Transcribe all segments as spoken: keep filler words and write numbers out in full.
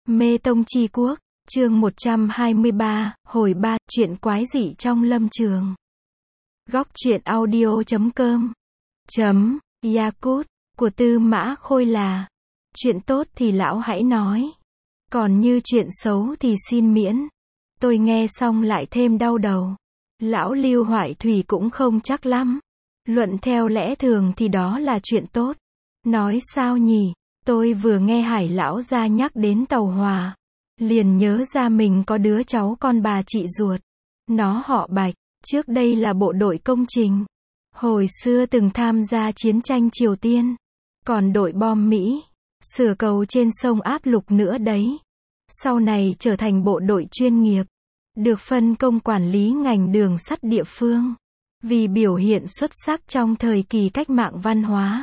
Mê Tông Chi Quốc, chương một trăm hai mươi ba, hồi ba, chuyện quái dị trong lâm trường. Góc truyện audio chấm com chấm Yakult của Tư Mã Khôi là chuyện tốt thì lão hãy nói, còn như chuyện xấu thì xin miễn. Tôi nghe xong lại thêm đau đầu. Lão Lưu Hoại Thủy cũng không chắc lắm. Luận theo lẽ thường thì đó là chuyện tốt. Nói sao nhỉ? Tôi vừa nghe Hải lão gia nhắc đến Tàu Hòa, liền nhớ ra mình có đứa cháu con bà chị ruột. Nó họ Bạch, trước đây là bộ đội công trình. Hồi xưa từng tham gia chiến tranh Triều Tiên, còn đội bom Mỹ, sửa cầu trên sông Áp Lục nữa đấy. Sau này trở thành bộ đội chuyên nghiệp, được phân công quản lý ngành đường sắt địa phương. Vì biểu hiện xuất sắc trong thời kỳ cách mạng văn hóa,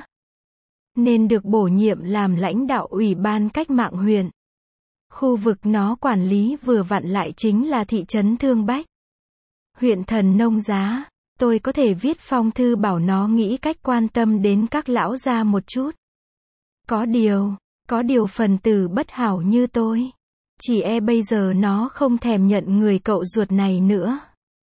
nên được bổ nhiệm làm lãnh đạo ủy ban cách mạng huyện. Khu vực nó quản lý vừa vặn lại chính là thị trấn Thương Bách, huyện Thần Nông Giá. Tôi có thể viết phong thư bảo nó nghĩ cách quan tâm đến các lão gia một chút. Có điều, có điều phần tử bất hảo như tôi, chỉ e bây giờ nó không thèm nhận người cậu ruột này nữa.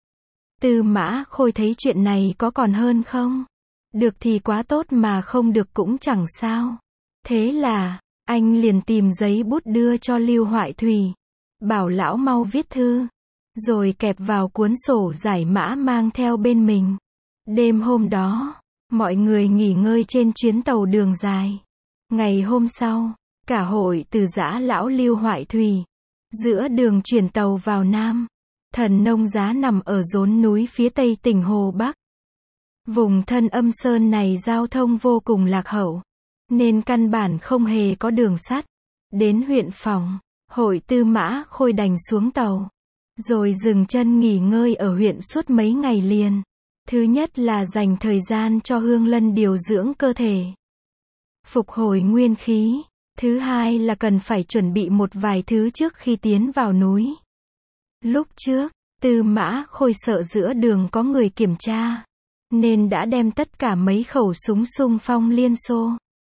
Tư Mã Khôi thấy chuyện này có còn hơn không? Được thì quá tốt mà không được cũng chẳng sao. Thế là, anh liền tìm giấy bút đưa cho Lưu Hoại Thủy, bảo lão mau viết thư, rồi kẹp vào cuốn sổ giải mã mang theo bên mình. Đêm hôm đó, mọi người nghỉ ngơi trên chuyến tàu đường dài. Ngày hôm sau, cả hội từ giã lão Lưu Hoại Thủy, giữa đường chuyển tàu vào Nam. Thần Nông Giá nằm ở rốn núi phía tây tỉnh Hồ Bắc. Vùng thân âm sơn này giao thông vô cùng lạc hậu, nên căn bản không hề có đường sắt. Đến huyện Phòng, hội Tư Mã Khôi đành xuống tàu, rồi dừng chân nghỉ ngơi ở huyện suốt mấy ngày liền. Thứ nhất là dành thời gian cho Hương Lân điều dưỡng cơ thể, phục hồi nguyên khí. Thứ hai là cần phải chuẩn bị một vài thứ trước khi tiến vào núi. Lúc trước, Tư Mã Khôi sợ giữa đường có người kiểm tra, nên đã đem tất cả mấy khẩu súng xung phong Liên Xô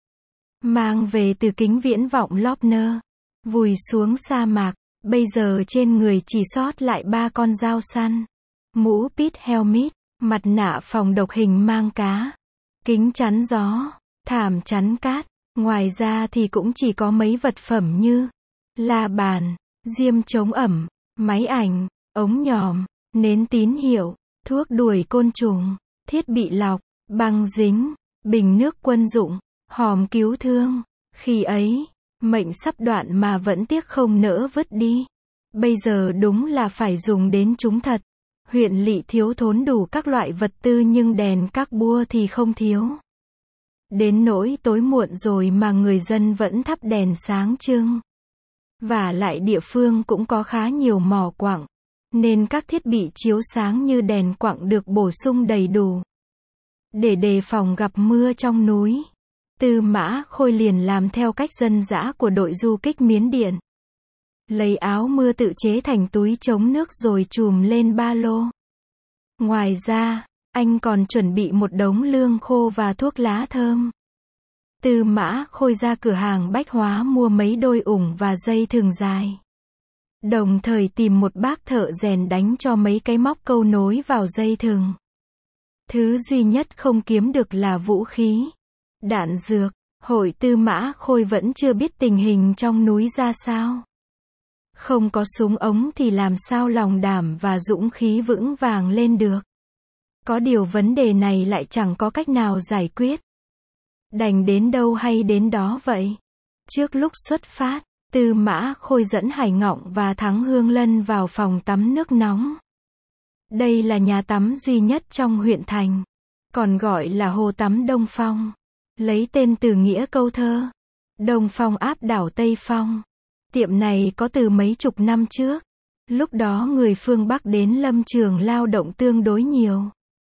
mang về từ kính viễn vọng Lopner, vùi xuống sa mạc. Bây giờ trên người chỉ sót lại ba con dao săn, mũ pit helmet, mặt nạ phòng độc hình mang cá, kính chắn gió, thảm chắn cát. Ngoài ra thì cũng chỉ có mấy vật phẩm như la bàn, diêm chống ẩm, máy ảnh, ống nhòm, nến tín hiệu, thuốc đuổi côn trùng, thiết bị lọc, băng dính, bình nước quân dụng, hòm cứu thương. Khi ấy, mệnh sắp đoạn mà vẫn tiếc không nỡ vứt đi. Bây giờ đúng là phải dùng đến chúng thật. Huyện lỵ thiếu thốn đủ các loại vật tư nhưng đèn các bua thì không thiếu. Đến nỗi tối muộn rồi mà người dân vẫn thắp đèn sáng trưng. Và lại địa phương cũng có khá nhiều mỏ quặng, nên các thiết bị chiếu sáng như đèn quặng được bổ sung đầy đủ. Để đề phòng gặp mưa trong núi, Tư Mã Khôi liền làm theo cách dân dã của đội du kích Miến Điện. Lấy áo mưa tự chế thành túi chống nước rồi chùm lên ba lô. Ngoài ra, anh còn chuẩn bị một đống lương khô và thuốc lá thơm. Tư Mã Khôi ra cửa hàng bách hóa mua mấy đôi ủng và dây thừng dài. Đồng thời tìm một bác thợ rèn đánh cho mấy cái móc câu nối vào dây thừng. Thứ duy nhất không kiếm được là vũ khí, đạn dược. Hội Tư Mã Khôi vẫn chưa biết tình hình trong núi ra sao. Không có súng ống thì làm sao lòng đảm và dũng khí vững vàng lên được. Có điều vấn đề này lại chẳng có cách nào giải quyết. Đành đến đâu hay đến đó vậy. Trước lúc xuất phát, Tư Mã Khôi dẫn Hải Ngọng và Thắng Hương Lân vào phòng tắm nước nóng. Đây là nhà tắm duy nhất trong huyện thành, còn gọi là hồ tắm Đông Phong, lấy tên từ nghĩa câu thơ Đông Phong áp đảo Tây Phong. Tiệm này có từ mấy chục năm trước. Lúc đó người phương Bắc đến lâm trường lao động tương đối nhiều,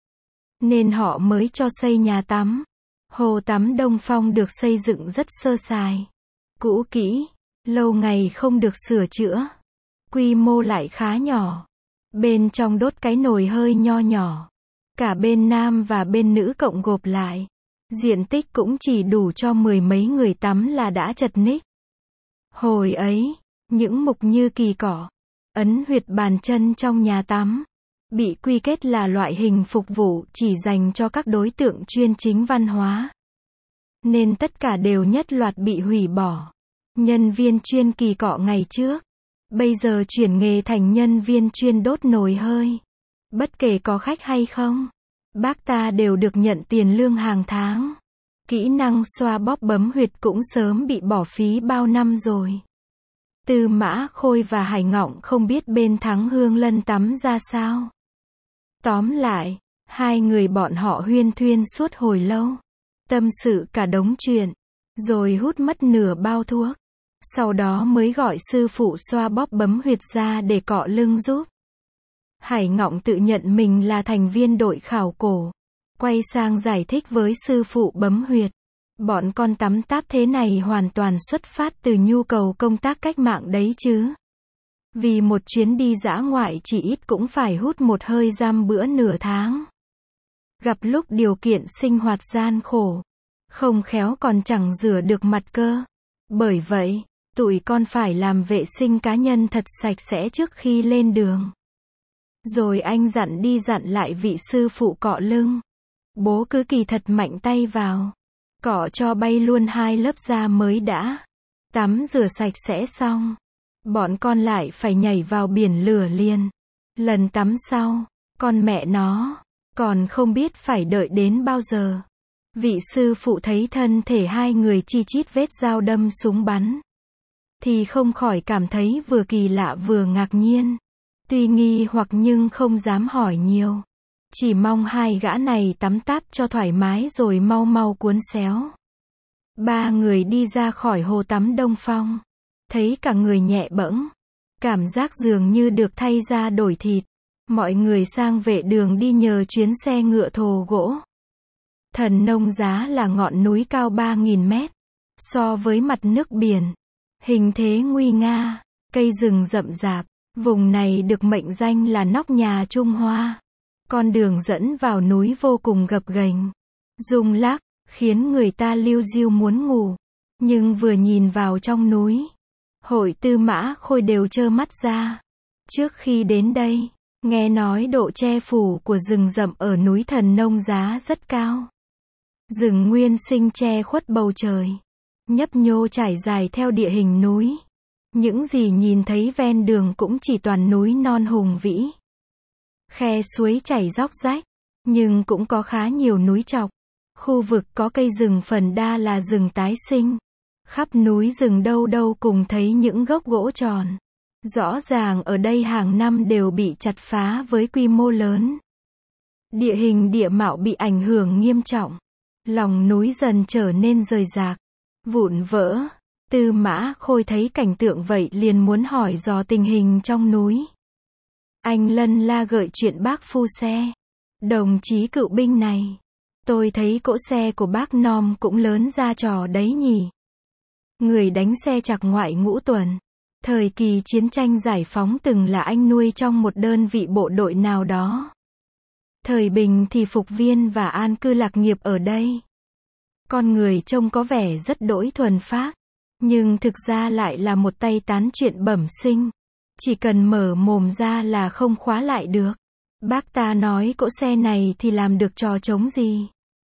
nên họ mới cho xây nhà tắm. Hồ tắm Đông Phong được xây dựng rất sơ sài, cũ kỹ, lâu ngày không được sửa chữa. Quy mô lại khá nhỏ. Bên trong đốt cái nồi hơi nho nhỏ. Cả bên nam và bên nữ cộng gộp lại, diện tích cũng chỉ đủ cho mười mấy người tắm là đã chật ních. Hồi ấy, những mục như kỳ cỏ, ấn huyệt bàn chân trong nhà tắm, bị quy kết là loại hình phục vụ chỉ dành cho các đối tượng chuyên chính văn hóa. Nên tất cả đều nhất loạt bị hủy bỏ. Nhân viên chuyên kỳ cọ ngày trước, bây giờ chuyển nghề thành nhân viên chuyên đốt nồi hơi. Bất kể có khách hay không, bác ta đều được nhận tiền lương hàng tháng. Kỹ năng xoa bóp bấm huyệt cũng sớm bị bỏ phí bao năm rồi. Tư Mã Khôi và Hải Ngọng không biết bên Thắng Hương Lân tắm ra sao. Tóm lại, hai người bọn họ huyên thuyên suốt hồi lâu, tâm sự cả đống chuyện, rồi hút mất nửa bao thuốc. Sau đó mới gọi sư phụ xoa bóp bấm huyệt ra để cọ lưng giúp. Hải Ngọng tự nhận mình là thành viên đội khảo cổ, quay sang giải thích với sư phụ bấm huyệt. Bọn con tắm táp thế này hoàn toàn xuất phát từ nhu cầu công tác cách mạng đấy chứ. Vì một chuyến đi dã ngoại chỉ ít cũng phải hút một hơi giam bữa nửa tháng. Gặp lúc điều kiện sinh hoạt gian khổ, không khéo còn chẳng rửa được mặt cơ. Bởi vậy, tụi con phải làm vệ sinh cá nhân thật sạch sẽ trước khi lên đường. Rồi anh dặn đi dặn lại vị sư phụ cọ lưng. Bố cứ kỳ thật mạnh tay vào, cọ cho bay luôn hai lớp da mới đã. Tắm rửa sạch sẽ xong, bọn con lại phải nhảy vào biển lửa liền. Lần tắm sau, con mẹ nó, còn không biết phải đợi đến bao giờ. Vị sư phụ thấy thân thể hai người chi chít vết dao đâm súng bắn, thì không khỏi cảm thấy vừa kỳ lạ vừa ngạc nhiên. Tuy nghi hoặc nhưng không dám hỏi nhiều. Chỉ mong hai gã này tắm táp cho thoải mái rồi mau mau cuốn xéo. Ba người đi ra khỏi hồ tắm Đông Phong. Thấy cả người nhẹ bẫng. Cảm giác dường như được thay da đổi thịt. Mọi người sang vệ đường đi nhờ chuyến xe ngựa thồ gỗ. Thần Nông Giá là ngọn núi cao ba nghìn mét. So với mặt nước biển, hình thế nguy nga, cây rừng rậm rạp. Vùng này được mệnh danh là nóc nhà Trung Hoa. Con đường dẫn vào núi vô cùng gập ghềnh, rung lắc, khiến người ta liu riu muốn ngủ. Nhưng vừa nhìn vào trong núi, Hội Tư Mã Khôi đều trơ mắt ra. Trước khi đến đây, nghe nói độ che phủ của rừng rậm ở núi Thần Nông Giá rất cao. Rừng nguyên sinh che khuất bầu trời, nhấp nhô trải dài theo địa hình núi. Những gì nhìn thấy ven đường cũng chỉ toàn núi non hùng vĩ. Khe suối chảy róc rách, nhưng cũng có khá nhiều núi chọc. Khu vực có cây rừng phần đa là rừng tái sinh. Khắp núi rừng đâu đâu cùng thấy những gốc gỗ tròn. Rõ ràng ở đây hàng năm đều bị chặt phá với quy mô lớn. Địa hình địa mạo bị ảnh hưởng nghiêm trọng. Lòng núi dần trở nên rời rạc, vụn vỡ. Tư Mã Khôi thấy cảnh tượng vậy liền muốn hỏi dò tình hình trong núi. Anh lân la gợi chuyện bác phu xe. Đồng chí cựu binh này, tôi thấy cỗ xe của bác Nom cũng lớn ra trò đấy nhỉ. Người đánh xe chạc ngoại Ngũ Tuần, thời kỳ chiến tranh giải phóng từng là anh nuôi trong một đơn vị bộ đội nào đó. Thời bình thì phục viên và an cư lạc nghiệp ở đây. Con người trông có vẻ rất đỗi thuần phác, nhưng thực ra lại là một tay tán chuyện bẩm sinh. Chỉ cần mở mồm ra là không khóa lại được. Bác ta nói cỗ xe này thì làm được trò trống gì.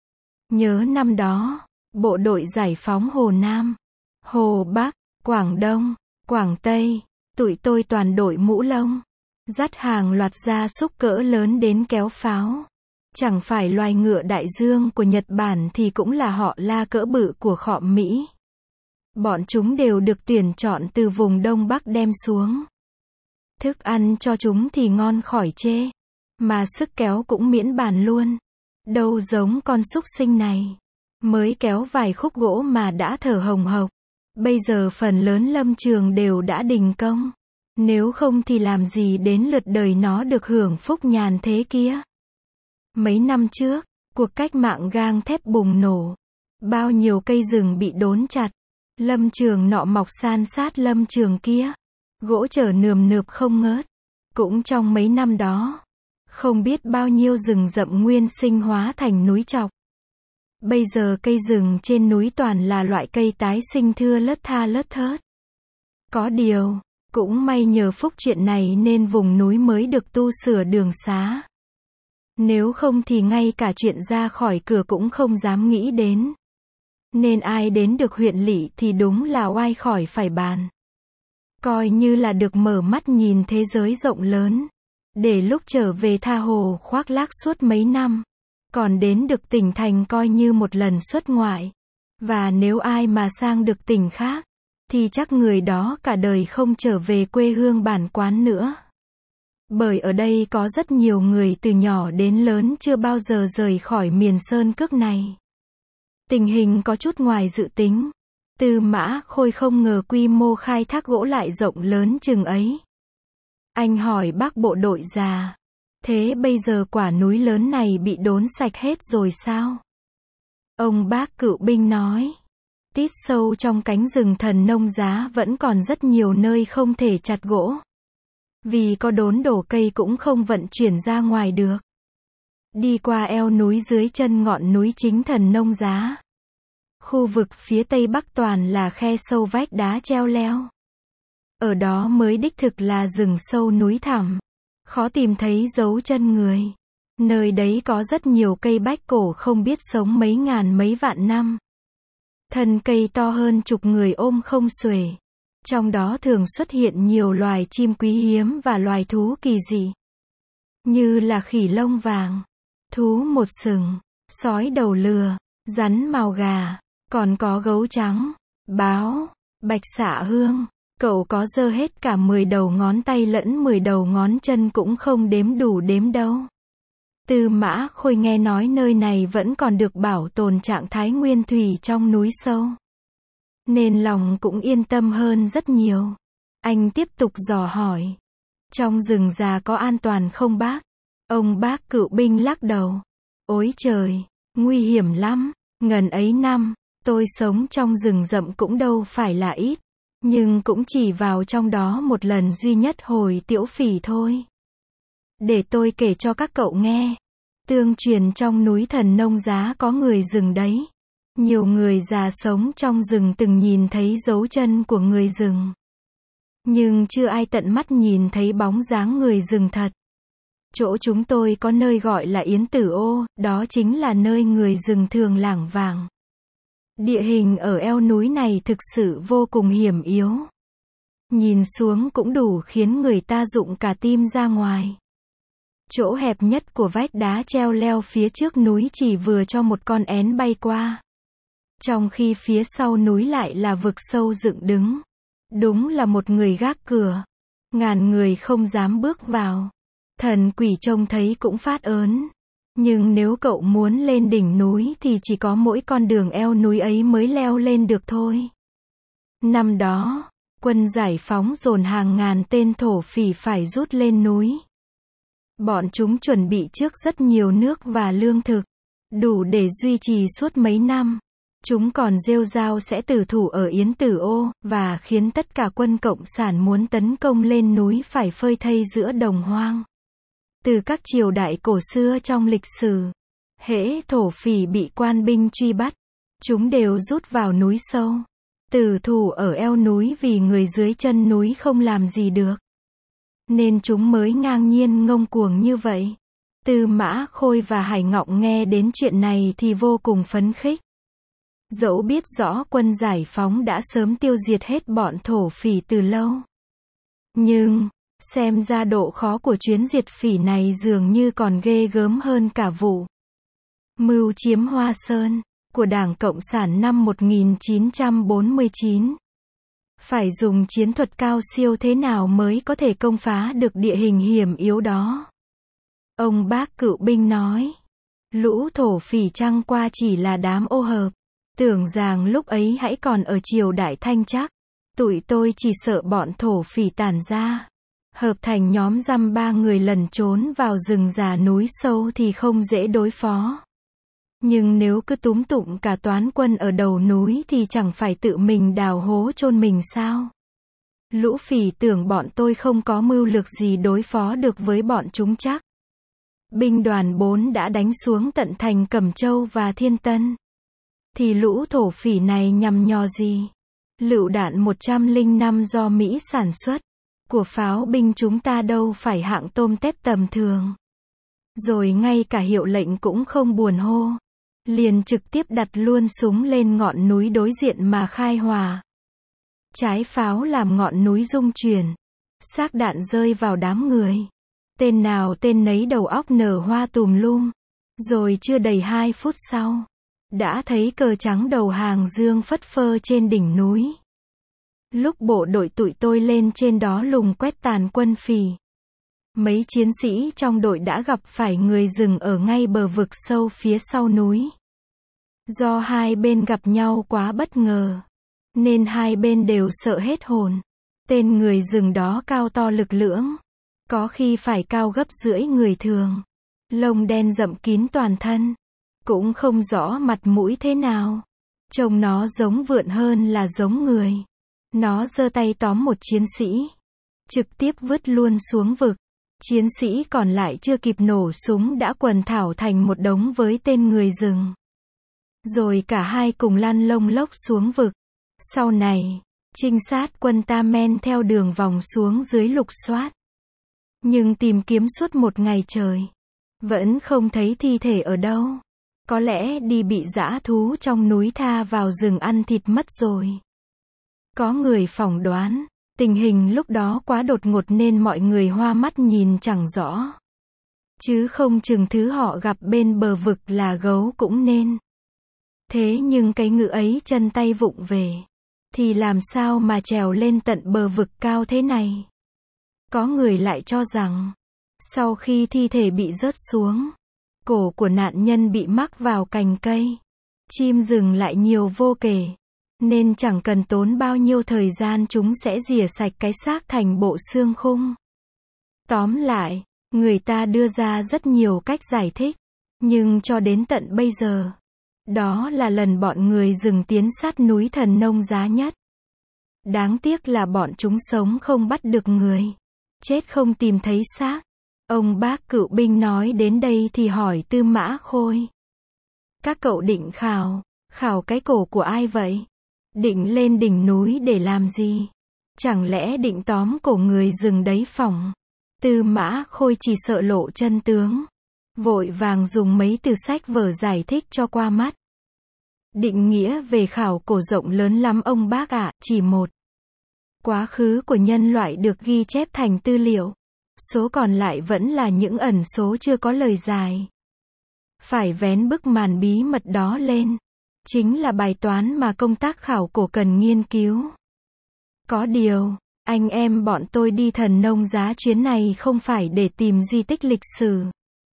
Nhớ năm đó, bộ đội giải phóng Hồ Nam, Hồ Bắc, Quảng Đông, Quảng Tây, tụi tôi toàn đội mũ lông, dắt hàng loạt gia súc cỡ lớn đến kéo pháo. Chẳng phải loài ngựa đại dương của Nhật Bản thì cũng là họ La cỡ bự của Khọm Mỹ. Bọn chúng đều được tuyển chọn từ vùng Đông Bắc đem xuống. Thức ăn cho chúng thì ngon khỏi chê, mà sức kéo cũng miễn bàn luôn. Đâu giống con súc sinh này, mới kéo vài khúc gỗ mà đã thở hồng hộc. Bây giờ phần lớn lâm trường đều đã đình công. Nếu không thì làm gì đến lượt đời nó được hưởng phúc nhàn thế kia. Mấy năm trước, cuộc cách mạng gang thép bùng nổ. Bao nhiêu cây rừng bị đốn chặt. Lâm trường nọ mọc san sát lâm trường kia. Gỗ chở nườm nượp không ngớt. Cũng trong mấy năm đó, không biết bao nhiêu rừng rậm nguyên sinh hóa thành núi chọc. Bây giờ cây rừng trên núi toàn là loại cây tái sinh thưa lất tha lất thớt. Có điều, Cũng may nhờ phúc chuyện này nên vùng núi mới được tu sửa đường xá. Nếu không thì ngay cả chuyện ra khỏi cửa cũng không dám nghĩ đến. Nên ai đến được huyện lỵ thì đúng là oai khỏi phải bàn. Coi như là được mở mắt nhìn thế giới rộng lớn. Để lúc trở về tha hồ khoác lác suốt mấy năm. Còn đến được tỉnh thành coi như một lần xuất ngoại. Và nếu ai mà sang được tỉnh khác, thì chắc người đó cả đời không trở về quê hương bản quán nữa. Bởi ở đây có rất nhiều người từ nhỏ đến lớn chưa bao giờ rời khỏi miền sơn cước này. Tình hình có chút ngoài dự tính. Tư Mã Khôi không ngờ quy mô khai thác gỗ lại rộng lớn chừng ấy. Anh hỏi bác bộ đội già, thế bây giờ quả núi lớn này bị đốn sạch hết rồi sao? Ông bác cựu binh nói, tít sâu trong cánh rừng Thần Nông Giá vẫn còn rất nhiều nơi không thể chặt gỗ. Vì có đốn đổ cây cũng không vận chuyển ra ngoài được. Đi qua eo núi dưới chân ngọn núi chính Thần Nông Giá. Khu vực phía tây bắc toàn là khe sâu vách đá treo leo. Ở đó mới đích thực là rừng sâu núi thẳm. Khó tìm thấy dấu chân người. Nơi đấy có rất nhiều cây bách cổ không biết sống mấy ngàn mấy vạn năm. Thân cây to hơn chục người ôm không xuể. Trong đó thường xuất hiện nhiều loài chim quý hiếm và loài thú kỳ dị. Như là khỉ lông vàng, thú một sừng, sói đầu lừa, rắn mào gà, còn có gấu trắng, báo, bạch xạ hương. Cậu có giơ hết cả mười đầu ngón tay lẫn mười đầu ngón chân cũng không đếm đủ đếm đâu. Tư Mã Khôi nghe nói nơi này vẫn còn được bảo tồn trạng thái nguyên thủy trong núi sâu. Nên lòng cũng yên tâm hơn rất nhiều. Anh tiếp tục dò hỏi. Trong rừng già có an toàn không bác? Ông bác cựu binh lắc đầu. Ôi trời, nguy hiểm lắm. Ngần ấy năm, tôi sống trong rừng rậm cũng đâu phải là ít. Nhưng cũng chỉ vào trong đó một lần duy nhất hồi Tiễu Phỉ thôi. Để tôi kể cho các cậu nghe. Tương truyền trong núi Thần Nông Giá có người rừng đấy. Nhiều người già sống trong rừng từng nhìn thấy dấu chân của người rừng. Nhưng chưa ai tận mắt nhìn thấy bóng dáng người rừng thật. Chỗ chúng tôi có nơi gọi là Yến Tử Ô, đó chính là nơi người rừng thường lảng vảng. Địa hình ở eo núi này thực sự vô cùng hiểm yếu. Nhìn xuống cũng đủ khiến người ta rụng cả tim ra ngoài. Chỗ hẹp nhất của vách đá treo leo phía trước núi chỉ vừa cho một con én bay qua. Trong khi phía sau núi lại là vực sâu dựng đứng. Đúng là một người gác cửa. Ngàn người không dám bước vào. Thần quỷ trông thấy cũng phát ớn. Nhưng nếu cậu muốn lên đỉnh núi thì chỉ có mỗi con đường eo núi ấy mới leo lên được thôi. Năm đó, quân giải phóng dồn hàng ngàn tên thổ phỉ phải rút lên núi. Bọn chúng chuẩn bị trước rất nhiều nước và lương thực, đủ để duy trì suốt mấy năm. Chúng còn rêu rao sẽ tử thủ ở Yến Tử Ô, và khiến tất cả quân cộng sản muốn tấn công lên núi phải phơi thây giữa đồng hoang. Từ các triều đại cổ xưa trong lịch sử, hễ thổ phỉ bị quan binh truy bắt, chúng đều rút vào núi sâu, tử thủ ở eo núi vì người dưới chân núi không làm gì được. Nên chúng mới ngang nhiên ngông cuồng như vậy. Tư Mã Khôi và Hải Ngọng nghe đến chuyện này thì vô cùng phấn khích. Dẫu biết rõ quân giải phóng đã sớm tiêu diệt hết bọn thổ phỉ từ lâu. Nhưng, xem ra độ khó của chuyến diệt phỉ này dường như còn ghê gớm hơn cả vụ mưu chiếm Hoa Sơn của Đảng Cộng sản năm một nghìn chín trăm bốn mươi chín. Phải dùng chiến thuật cao siêu thế nào mới có thể công phá được địa hình hiểm yếu đó? Ông bác cựu binh nói. Lũ thổ phỉ trăng qua chỉ là đám ô hợp. Tưởng rằng lúc ấy hãy còn ở triều đại Thanh chắc. Tụi tôi chỉ sợ bọn thổ phỉ tản ra. Hợp thành nhóm dăm ba người lẩn trốn vào rừng già núi sâu thì không dễ đối phó. Nhưng nếu cứ túm tụm cả toán quân ở đầu núi thì chẳng phải tự mình đào hố chôn mình sao? Lũ phỉ tưởng bọn tôi không có mưu lược gì đối phó được với bọn chúng chắc. Binh đoàn bốn đã đánh xuống tận thành Cẩm Châu và Thiên Tân. Thì lũ thổ phỉ này nhằm nhò gì? Lựu đạn một trăm lẻ năm do Mỹ sản xuất. của pháo binh chúng ta đâu phải hạng tôm tép tầm thường. Rồi ngay cả hiệu lệnh cũng không buồn hô. Liền trực tiếp đặt luôn súng lên ngọn núi đối diện mà khai hỏa. Trái pháo làm ngọn núi rung chuyển. Xác đạn rơi vào đám người. Tên nào tên nấy đầu óc nở hoa tùm lum. Rồi chưa đầy hai phút sau, đã thấy cờ trắng đầu hàng dương phất phơ trên đỉnh núi. Lúc bộ đội tụi tôi lên trên đó lùng quét tàn quân Phì, mấy chiến sĩ trong đội đã gặp phải người rừng ở ngay bờ vực sâu phía sau núi. Do hai bên gặp nhau quá bất ngờ, nên hai bên đều sợ hết hồn. Tên người rừng đó cao to lực lưỡng, có khi phải cao gấp rưỡi người thường. Lông đen rậm kín toàn thân, cũng không rõ mặt mũi thế nào. Trông nó giống vượn hơn là giống người. Nó giơ tay tóm một chiến sĩ, trực tiếp vứt luôn xuống vực. Chiến sĩ còn lại chưa kịp nổ súng đã quần thảo thành một đống với tên người rừng. Rồi cả hai cùng lăn lông lốc xuống vực. Sau này, trinh sát quân ta men theo đường vòng xuống dưới lục soát. Nhưng tìm kiếm suốt một ngày trời, vẫn không thấy thi thể ở đâu. Có lẽ đi bị dã thú trong núi tha vào rừng ăn thịt mất rồi. Có người phỏng đoán, tình hình lúc đó quá đột ngột nên mọi người hoa mắt nhìn chẳng rõ. Chứ không chừng thứ họ gặp bên bờ vực là gấu cũng nên. Thế nhưng cái ngựa ấy chân tay vụng về, thì làm sao mà trèo lên tận bờ vực cao thế này? Có người lại cho rằng, sau khi thi thể bị rớt xuống, cổ của nạn nhân bị mắc vào cành cây. Chim rừng lại nhiều vô kể, nên chẳng cần tốn bao nhiêu thời gian chúng sẽ rỉa sạch cái xác thành bộ xương khung. Tóm lại, người ta đưa ra rất nhiều cách giải thích, nhưng cho đến tận bây giờ, đó là lần bọn người rừng tiến sát núi Thần Nông Giá nhất. Đáng tiếc là bọn chúng sống không bắt được người, chết không tìm thấy xác. Ông bác cựu binh nói đến đây thì hỏi Tư Mã Khôi. Các cậu định khảo, khảo cái cổ của ai vậy? Định lên đỉnh núi để làm gì? Chẳng lẽ định tóm cổ người rừng đấy phỏng? Tư Mã Khôi chỉ sợ lộ chân tướng, vội vàng dùng mấy từ sách vở giải thích cho qua mắt. Định nghĩa về khảo cổ rộng lớn lắm ông bác ạ, chỉ một. Quá khứ của nhân loại được ghi chép thành tư liệu. Số còn lại vẫn là những ẩn số chưa có lời giải. Phải vén bức màn bí mật đó lên. Chính là bài toán mà công tác khảo cổ cần nghiên cứu. Có điều, anh em bọn tôi đi Thần Nông Giá chuyến này không phải để tìm di tích lịch sử,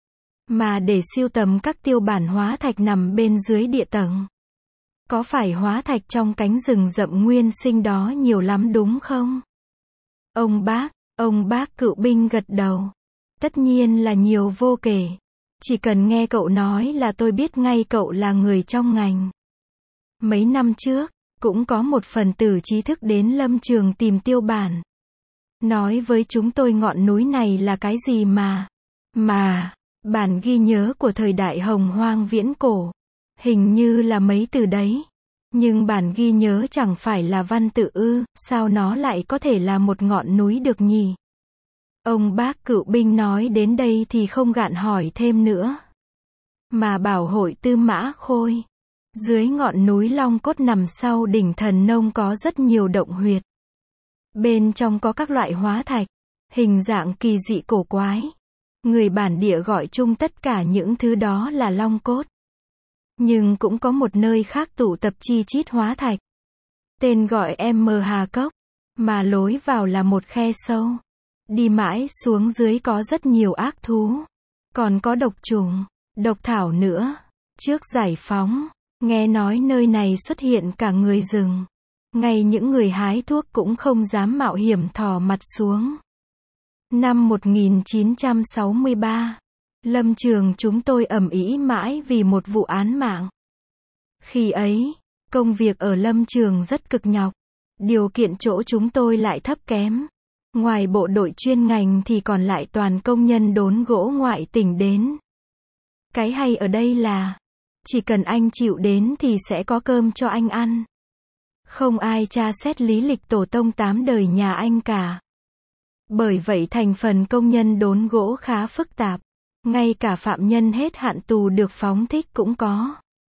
mà để sưu tầm các tiêu bản hóa thạch nằm bên dưới địa tầng. Có phải hóa thạch trong cánh rừng rậm nguyên sinh đó nhiều lắm đúng không? Ông bác, ông bác cựu binh gật đầu. Tất nhiên là nhiều vô kể. Chỉ cần nghe cậu nói là tôi biết ngay cậu là người trong ngành. Mấy năm trước, cũng có một phần tử trí thức đến lâm trường tìm tiêu bản. Nói với chúng tôi ngọn núi này là cái gì mà, mà, bản ghi nhớ của thời đại hồng hoang viễn cổ. Hình như là mấy từ đấy. Nhưng bản ghi nhớ chẳng phải là văn tự ư, sao nó lại có thể là một ngọn núi được nhỉ? Ông bác cựu binh nói đến đây thì không gạn hỏi thêm nữa, mà bảo hội Tư Mã Khôi. Dưới ngọn núi Long Cốt nằm sau đỉnh Thần Nông có rất nhiều động huyệt. Bên trong có các loại hóa thạch, hình dạng kỳ dị cổ quái. Người bản địa gọi chung tất cả những thứ đó là Long Cốt. Nhưng cũng có một nơi khác tụ tập chi chít hóa thạch. Tên gọi em Hà Cốc, mà lối vào là một khe sâu. Đi mãi xuống dưới có rất nhiều ác thú. Còn có độc trùng, độc thảo nữa. Trước giải phóng, nghe nói nơi này xuất hiện cả người rừng. Ngay những người hái thuốc cũng không dám mạo hiểm thò mặt xuống. Năm một nghìn chín trăm sáu mươi ba, lâm trường chúng tôi ầm ĩ mãi vì một vụ án mạng. Khi ấy, công việc ở lâm trường rất cực nhọc. Điều kiện chỗ chúng tôi lại thấp kém. Ngoài bộ đội chuyên ngành thì còn lại toàn công nhân đốn gỗ ngoại tỉnh đến. Cái hay ở đây là, chỉ cần anh chịu đến thì sẽ có cơm cho anh ăn. Không ai tra xét lý lịch tổ tông tám đời nhà anh cả. Bởi vậy thành phần công nhân đốn gỗ khá phức tạp. Ngay cả phạm nhân hết hạn tù được phóng thích cũng có.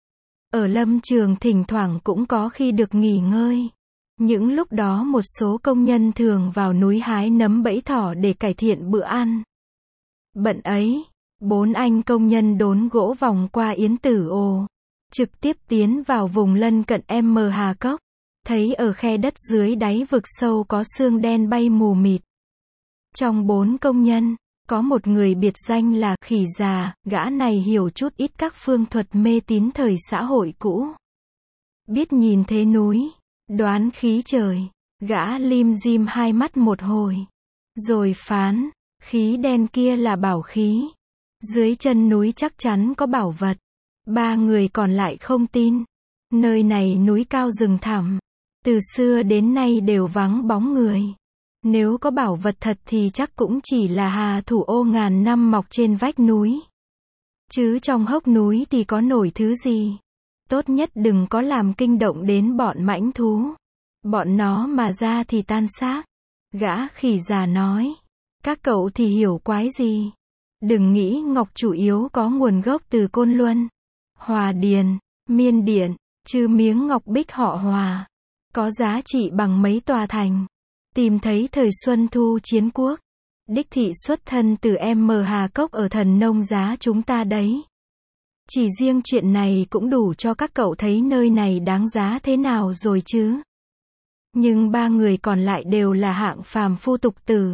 Ở lâm trường thỉnh thoảng cũng có khi được nghỉ ngơi. Những lúc đó một số công nhân thường vào núi hái nấm bẫy thỏ để cải thiện bữa ăn. Bận ấy, bốn anh công nhân đốn gỗ vòng qua Yến Tử Ồ, trực tiếp tiến vào vùng lân cận M Hà Cốc. Thấy ở khe đất dưới đáy vực sâu có xương đen bay mù mịt. Trong bốn công nhân, có một người biệt danh là Khỉ Già, gã này hiểu chút ít các phương thuật mê tín thời xã hội cũ. Biết nhìn thế núi, đoán khí trời, gã lim dim hai mắt một hồi. Rồi phán, khí đen kia là bảo khí. Dưới chân núi chắc chắn có bảo vật. Ba người còn lại không tin. Nơi này núi cao rừng thẳm. Từ xưa đến nay đều vắng bóng người. Nếu có bảo vật thật thì chắc cũng chỉ là hà thủ ô ngàn năm mọc trên vách núi. Chứ trong hốc núi thì có nổi thứ gì. Tốt nhất đừng có làm kinh động đến bọn mãnh thú. Bọn nó mà ra thì tan xác. Gã Khỉ Già nói. Các cậu thì hiểu quái gì. Đừng nghĩ ngọc chủ yếu có nguồn gốc từ Côn Luân, Hòa Điền, Miên Điện, chứ miếng ngọc bích họ Hòa. Có giá trị bằng mấy tòa thành. Tìm thấy thời Xuân Thu chiến quốc. Đích thị xuất thân từ M Hà Cốc ở Thần Nông Giá chúng ta đấy. Chỉ riêng chuyện này cũng đủ cho các cậu thấy nơi này đáng giá thế nào rồi chứ. Nhưng ba người còn lại đều là hạng phàm phu tục tử.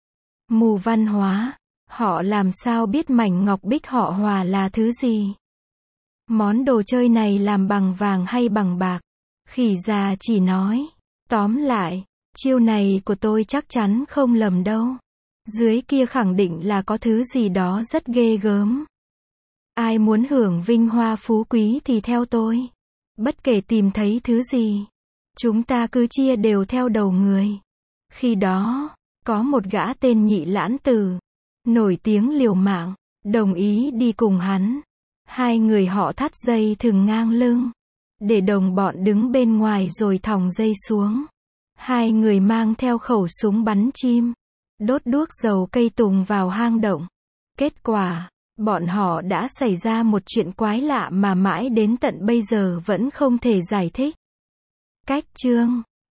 Mù văn hóa. Họ làm sao biết mảnh ngọc bích họ Hòa là thứ gì? Món đồ chơi này làm bằng vàng hay bằng bạc? Khỉ Già chỉ nói. Tóm lại, chiêu này của tôi chắc chắn không lầm đâu. Dưới kia khẳng định là có thứ gì đó rất ghê gớm. Ai muốn hưởng vinh hoa phú quý thì theo tôi. Bất kể tìm thấy thứ gì, chúng ta cứ chia đều theo đầu người. Khi đó, có một gã tên Nhị Lãn Tử, nổi tiếng liều mạng, đồng ý đi cùng hắn. Hai người họ thắt dây thừng ngang lưng, để đồng bọn đứng bên ngoài rồi thòng dây xuống. Hai người mang theo khẩu súng bắn chim, đốt đuốc dầu cây tùng vào hang động. Kết quả, bọn họ đã xảy ra một chuyện quái lạ mà mãi đến tận bây giờ vẫn không thể giải thích. Cách chương